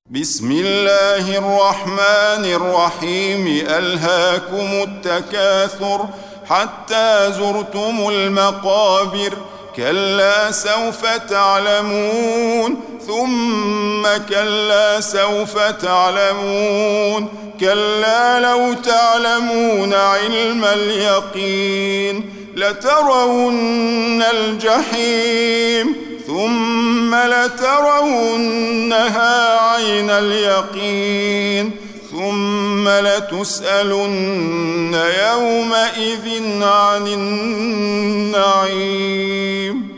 بسم الله الرحمن الرحيم ألهاكم التكاثر حتى زرتم المقابر كلا سوف تعلمون ثم كلا سوف تعلمون كلا لو تعلمون علم اليقين لترون الجحيم ثم لترونها عين اليقين ثم لتسألن يومئذ عن النعيم.